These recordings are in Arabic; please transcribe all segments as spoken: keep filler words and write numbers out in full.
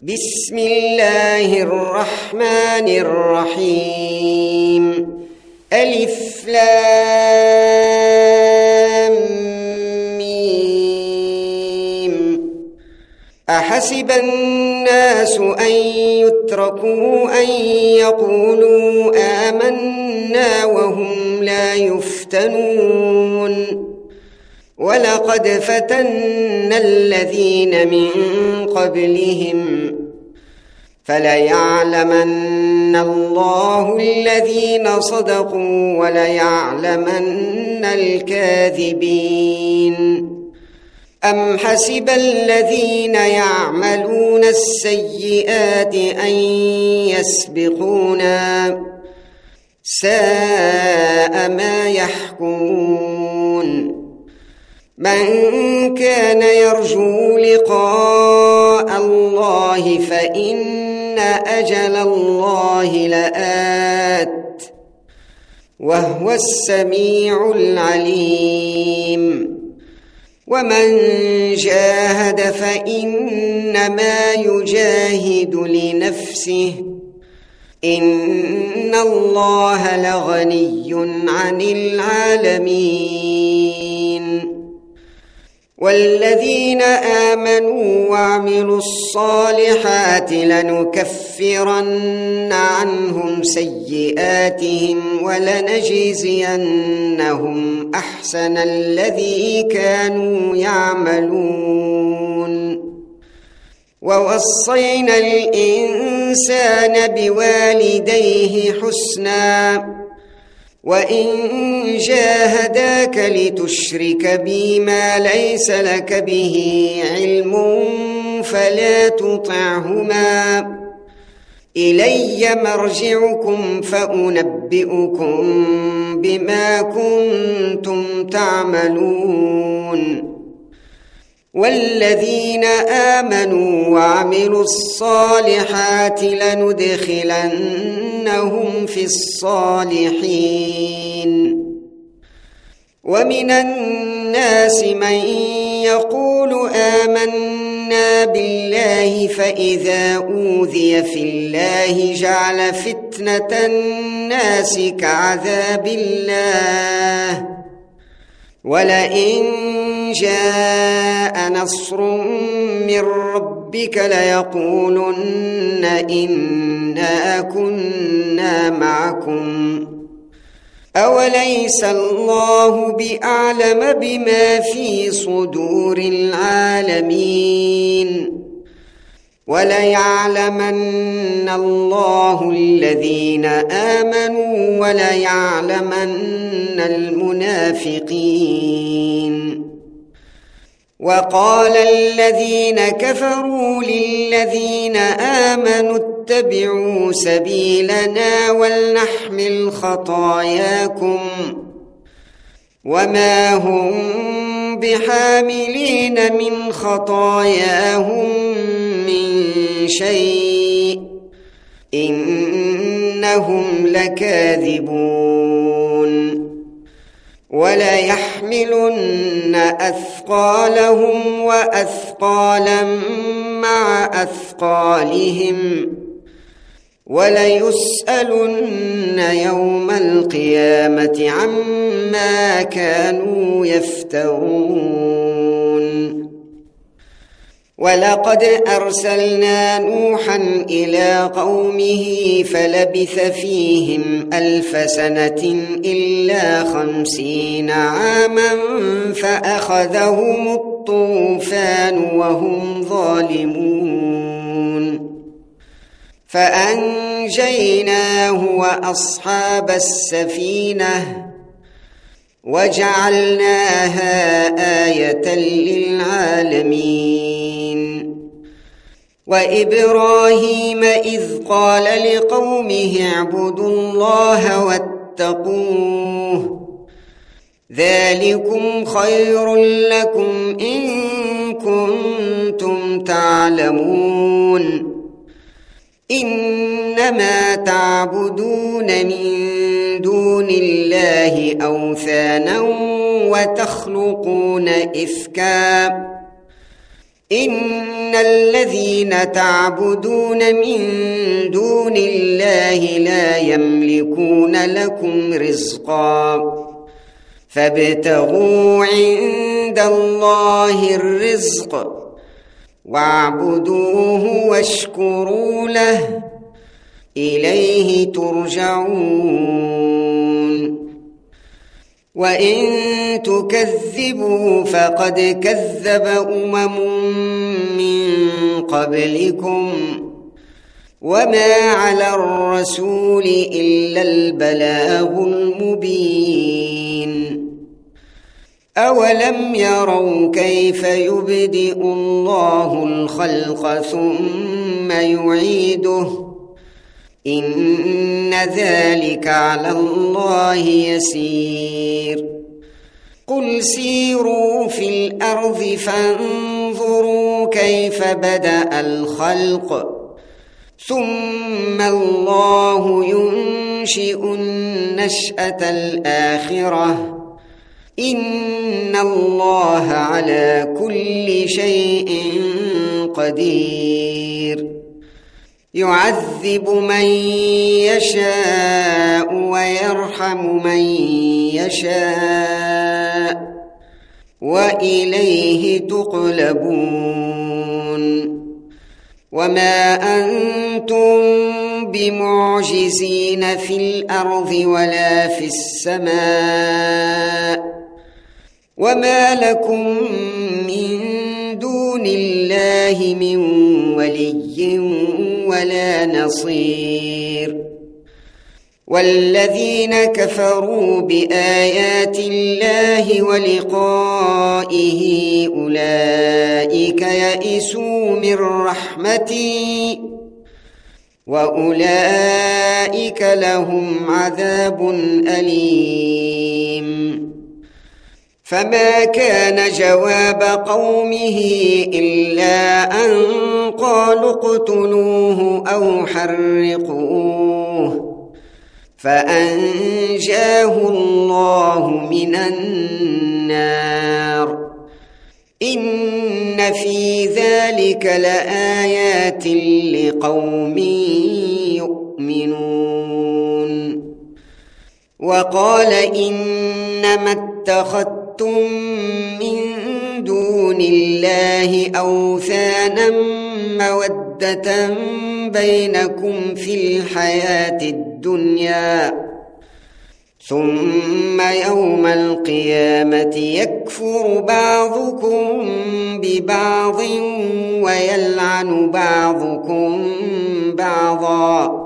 بسم الله الرحمن الرحيم. ألف لام ميم. أحسب الناس أن يتركوا أن يقولوا آمنا وهم لا يفتنون. ولقد فتنا الذين من قبلهم فليعلمن الله الذين صدقوا وليعلمن الكاذبين. أم حسب الذين يعملون السيئات أن يسبقونا ساء ما يحكمون. من كان يرجو لقاء الله فإن أجل الله لآت وهو السميع العليم. ومن جاهد فإنما يجاهد لنفسه إن الله لغني عن العالمين. والذين آمنوا وعملوا الصالحات لنكفرن عنهم سيئاتهم ولنجزينهم أحسن الذي كانوا يعملون. ووصينا الإنسان بوالديه حسنا وإن جاهداك لتشرك بي ما ليس لك به علم فلا تطعهما إلي مرجعكم فأنبئكم بما كنتم تعملون. والذين آمنوا وعملوا الصالحات لندخلنهم في الصالحين. ومن الناس من يقول آمنا بالله فإذا أوذي في الله جعل فتنة الناس كعذاب الله ولئن جاء نصر من ربك ليقولن إنا كنا معكم أوليس الله بأعلم بما في صدور العالمين. وليعلمن الله الذين آمنوا وليعلمن المنافقين. وقال الذين كفروا للذين آمنوا اتبعوا سبيلنا ولنحمل خطاياكم وما هم بحاملين من خطاياهم من شيء إنهم لكاذبون. ولا يحملن أثقالهم وأثقالا مع أثقالهم وليسألن يوم القيامة عما كانوا يفترون. ولقد أرسلنا نوحا إلى قومه فلبث فيهم ألف سنة إلا خمسين عاما فأخذهم الطوفان وهم ظالمون فأنجيناه وأصحاب السفينة وجعلناها آية للعالمين. وإبراهيم إذ قال لقومه اعبدوا الله واتقوه ذلكم خير لكم إن كنتم تعلمون. إنما تعبدون من دون الله أوثانا وتخلقون إفكا إن الذين تعبدون من دون الله لا يملكون لكم رزقا فابتغوا عند الله الرزق واعبدوه واشكروا له إليه ترجعون وإن تكذبوا فقد كذب أمم من قبلكم وما على الرسول إلا البلاغ المبين أولم يروا كيف يبدئ الله الخلق ثم يعيده إن ذلك على الله يسير قل سيروا في الأرض فانظروا كيف بدأ الخلق ثم الله ينشئ النشأة الآخرة إن الله على كل شيء قدير يعذب من يشاء ويرحم من يشاء وإليه تقلبون وما أنتم بمعجزين في الأرض ولا في السماء وما لكم من دون الله من ولي ولا نصير والذين كفروا بآيات الله ولقائه أولئك يئسوا من رحمتي وأولئك لهم عذاب أليم فما كان جواب قومه إلا أن قالوا اقتلوه أو حرقوه فأنجاه الله من النار إن في ذلك لآيات لقوم يؤمنون وقال إنما اتخذتم من دون الله أوثانا مودة بينكم في الحياة الدنيا ثم يوم القيامة يكفر بعضكم ببعض ويلعن بعضكم بعضا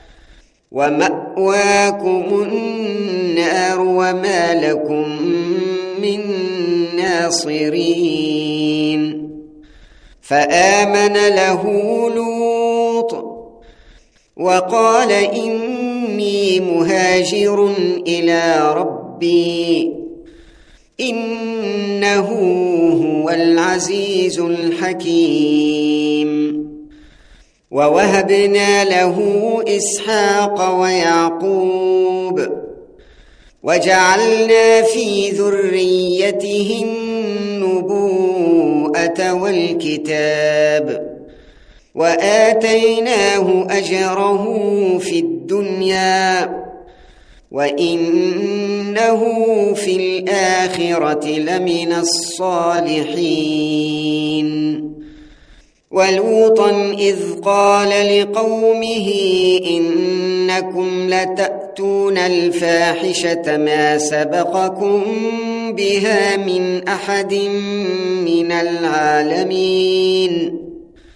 ومأواكم النار وما لكم من ناصرين فآمن له لوط وقال إني مهاجر إلى ربي إنه هو العزيز الحكيم ووهبنا له إسحاق ويعقوب وجعلنا في ذريته النبوءة والكتاب وآتيناه أجره في الدنيا وإنه في الآخرة لمن الصالحين ولوطا إذ قال لقومه إنكم لتأتون الفاحشة ما سبقكم بها من أحد من العالمين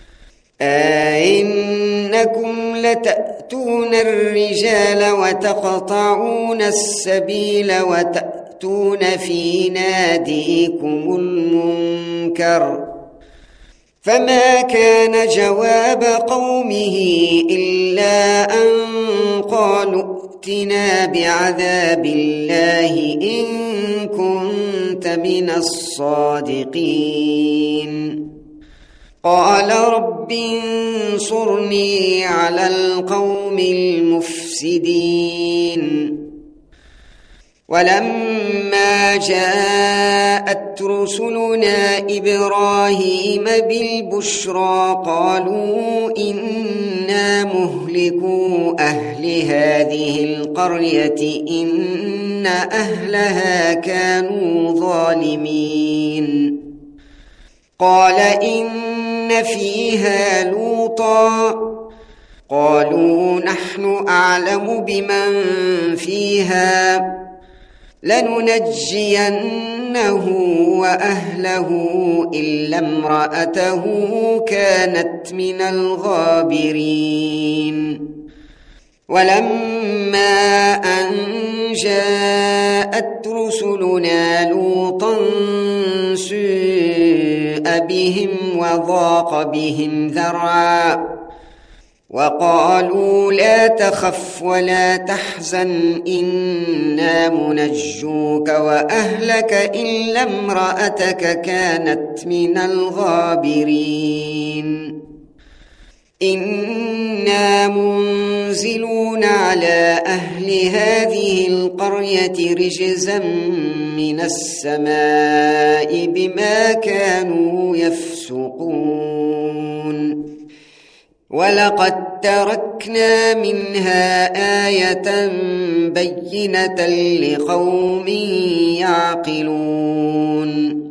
أئنكم لتأتون الرجال وتقطعون السبيل وتأتون في ناديكم المنكر فما كان جواب قومه إلا أن قالوا ائتنا بعذاب الله إن كنت من الصادقين قال رب انصرني على القوم المفسدين ولما جاءت رسلنا إبراهيم بالبشرى قالوا إنا مهلكو أهل هذه القرية إن أهلها كانوا ظالمين قال إن فيها لوطا قالوا نحن أعلم بمن فيها لننجينه وأهله إلا امرأته كانت من الغابرين ولما أن جاءت رسلنا لوطا سيء بهم وضاق بهم ذرعا وقالوا لا تخف ولا تحزن إنا منجوك وأهلك إلا امرأتك كانت من الغابرين إنا منزلون على أهل هذه القرية رجزا من السماء بما كانوا يفسقون ولقد تركنا منها آية بينة لقوم يعقلون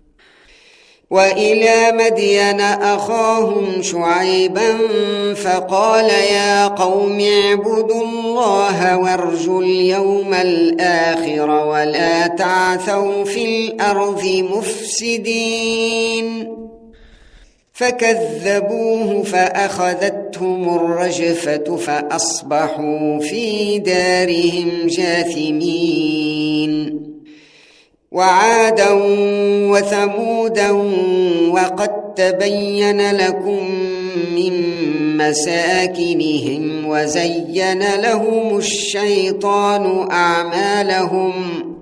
وإلى مدين أخاهم شعيبا فقال يا قوم اعبدوا الله وارجوا اليوم الآخر ولا تعثوا في الأرض مفسدين فكذبوه فأخذتهم الرجفة فأصبحوا في دارهم جاثمين وعادا وثمودا وقد تبين لكم من مساكنهم وزين لهم الشيطان أعمالهم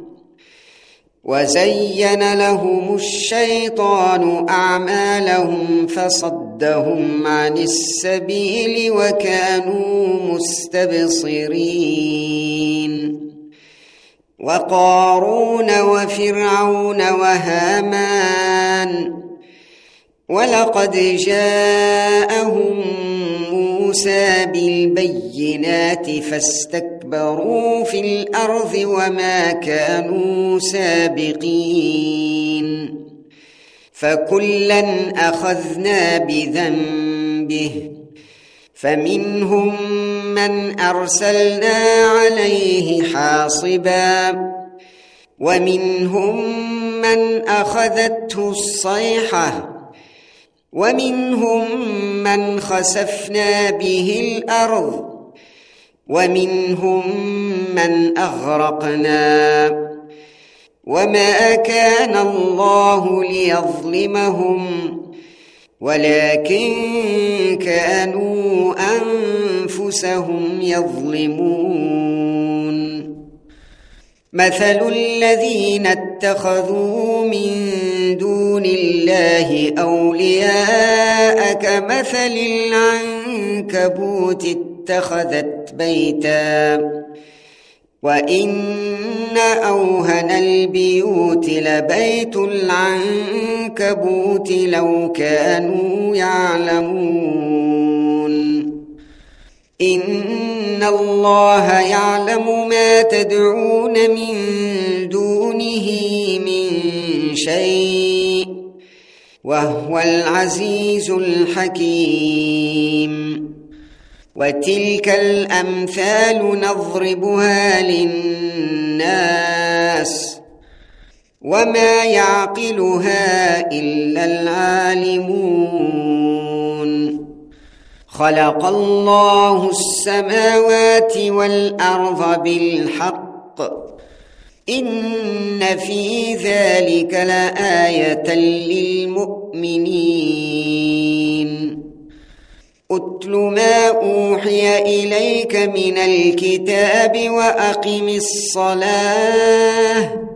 وزين لهم الشيطان أعمالهم فصدهم عن السبيل وكانوا مستبصرين وقارون وفرعون وهامان ولقد جاءهم موسى بالبينات فاستكبروا في الأرض وما كانوا سابقين فكلا أخذنا بذنبه فمنهم من أرسلنا عليه حاصبا ومنهم من أخذته الصيحة ومنهم من خسفنا به الأرض ومنهم من أغرقنا وما كان الله ليظلمهم ولكن كانوا أنفسهم يظلمون مثل الذين اتخذوا من دون الله أولياء كمثل العنكبوت اتخذت بيتا وإن أوهن البيوت لبيت العنكبوت لو كانوا يعلمون إن الله يعلم ما تدعون من دونه من شيء وهو العزيز الحكيم وتلك الأمثال نضربها للناس وما يعقلها إلا العالمون خلق الله السماوات والأرض بالحق إن في ذلك لآية للمؤمنين أتل ما أوحي إليك من الكتاب وأقم الصلاة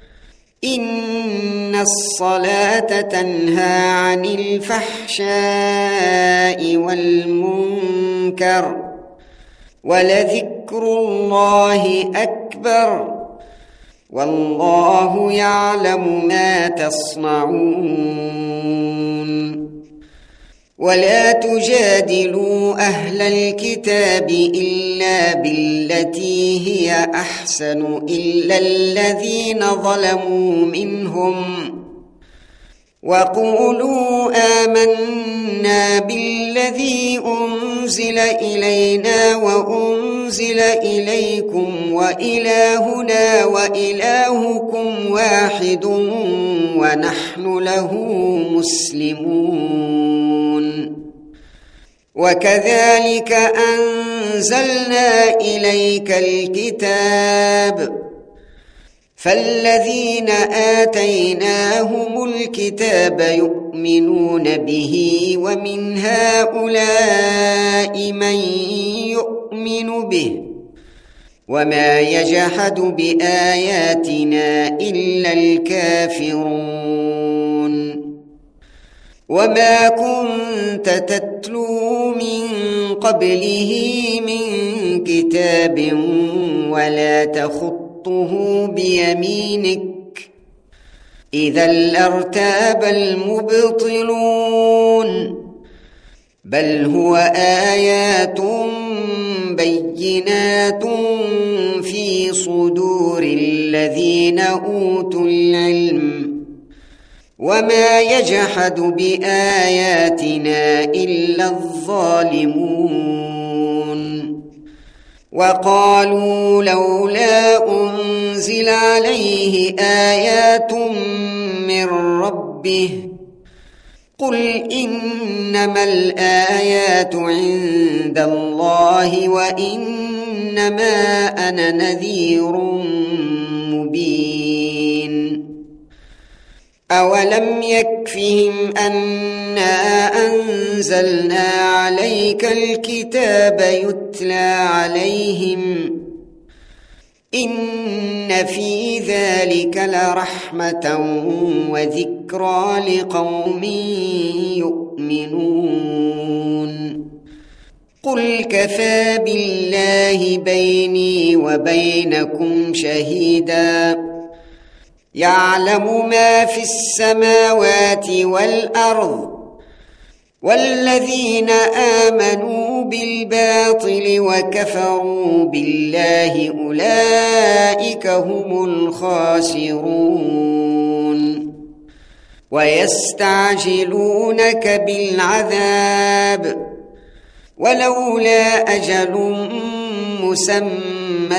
إن الصلاة تنهى عن الفحشاء والمنكر ولذكر الله أكبر والله يعلم ما تصنعون ولا تجادلوا أهل الكتاب إلا بالتي هي أحسن إلا الذين ظلموا منهم وقولوا آمنا بالذي أنزل إلينا وأنزل إليكم وإلهنا وإلهكم واحد ونحن له مسلمون وكذلك أنزلنا إليك الكتاب فالذين آتيناهم الكتاب يؤمنون به ومن هؤلاء من يؤمن به وما يجحد بآياتنا إلا الكافرون وما كنت تتلو من قبله من كتاب ولا تخط بيمينك إذا لارتاب المبطلون بل هو آيات بينات في صدور الذين أوتوا العلم وما يجحد بآياتنا إلا الظالمون وقالوا لولا أنزل عليه آيات من ربه قل إنما الآيات عند الله وإنما أنا نذير مبين أولم يكفهم أنا أنزلنا عليك الكتاب يتلى عليهم إن في ذلك لرحمة وذكرى لقوم يؤمنون قل كفى بالله بيني وبينكم شهيدا يعلم ما في السماوات والأرض والذين آمنوا بالباطل وكفروا بالله أولئك هم الخاسرون ويستعجلونك بالعذاب ولولا أجل مسمى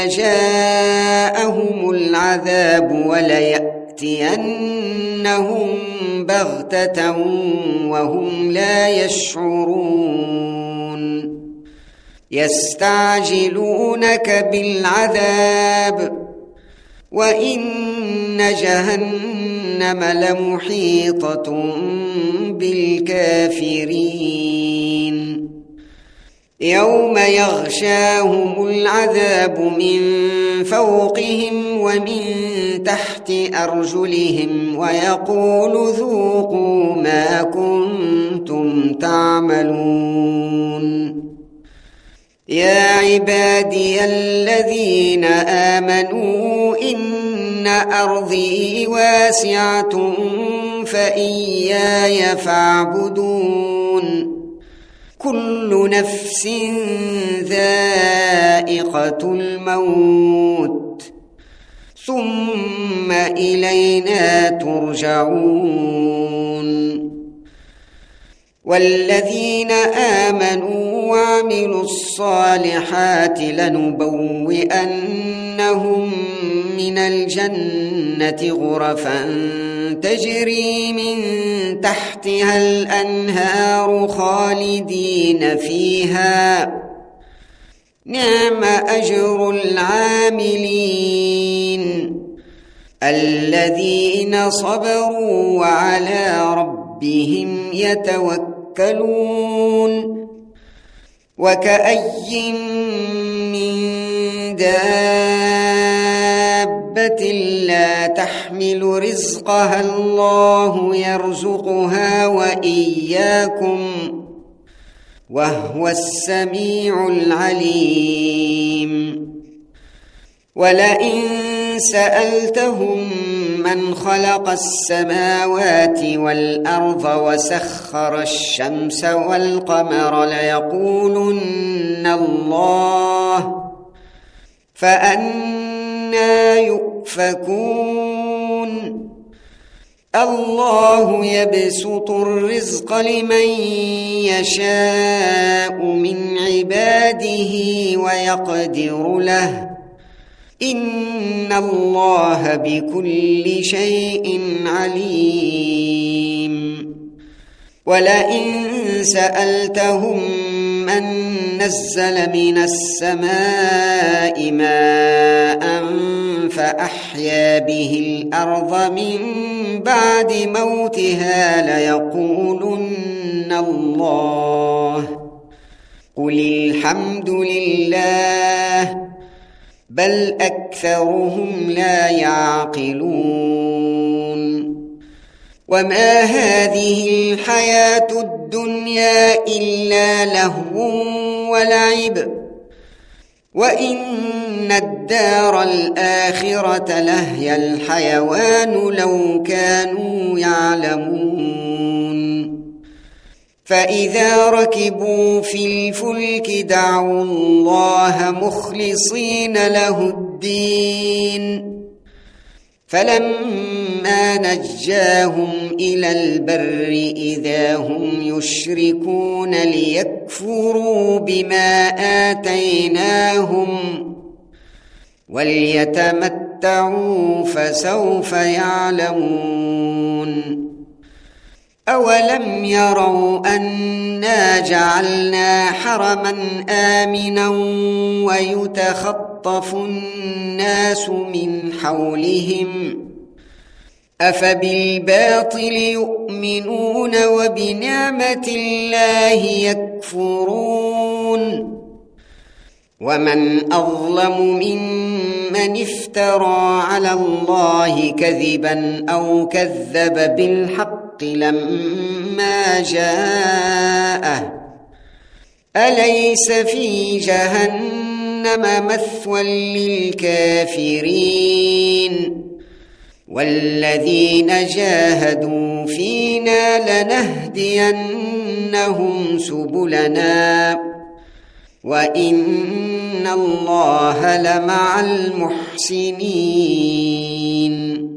لجاءهم العذاب وليأتينهم بغتة وهم لا يشعرون يستعجلونك بالعذاب وإن جهنم لمحيطة بالكافرين يوم يغشاهم العذاب من فوقهم ومن تحت أرجلهم ويقول ذوقوا ما كنتم تعملون يا عبادي الذين آمنوا إن أرضي واسعة فإياي فاعبدون كل نفس ذائقة الموت ثم إلينا ترجعون والذين آمنوا وعملوا الصالحات لنبوئنهم من الجنة غرفا تجري من تحتها الأنهار خالدين فيها نعم أجر العاملين الذين صبروا وعلى ربهم يتوكلون وكأي من دابة لا تحمل رزقها الله يرزقها وإياكم وهو السميع العليم ولئن سألتهم من خلق السماوات والأرض وسخر الشمس والقمر ليقولن الله فأنى يؤفكون الله يبسط الرزق لمن يشاء من عباده ويقدر له إن الله بكل شيء عليم ولئن سألتهم من نزل من السماء ماء فأحيا به الأرض من بعد موتها ليقولن الله قل الحمد لله بل أكثرهم لا يعقلون وما هذه الحياة الدنيا إلا لهو ولعب وإن الدار الآخرة لهي الحيوان لو كانوا يعلمون فإذا ركبوا في الفلك دعوا الله مخلصين له الدين فلما نجاهم إلى البر إذا هم يشركون ليكفروا بما آتيناهم وليتمتعوا فسوف يعلمون أولم يروا أنا جعلنا حرما آمنا ويتخطف الناس من حولهم أفبالباطل يؤمنون وبنعمة الله يكفرون ومن أظلم ممن افترى على الله كذبا أو كذب بالحق لما جاءه أليس في جهنم مثوى للكافرين والذين جاهدوا فينا لنهدينهم سبلنا وإن الله لمع المحسنين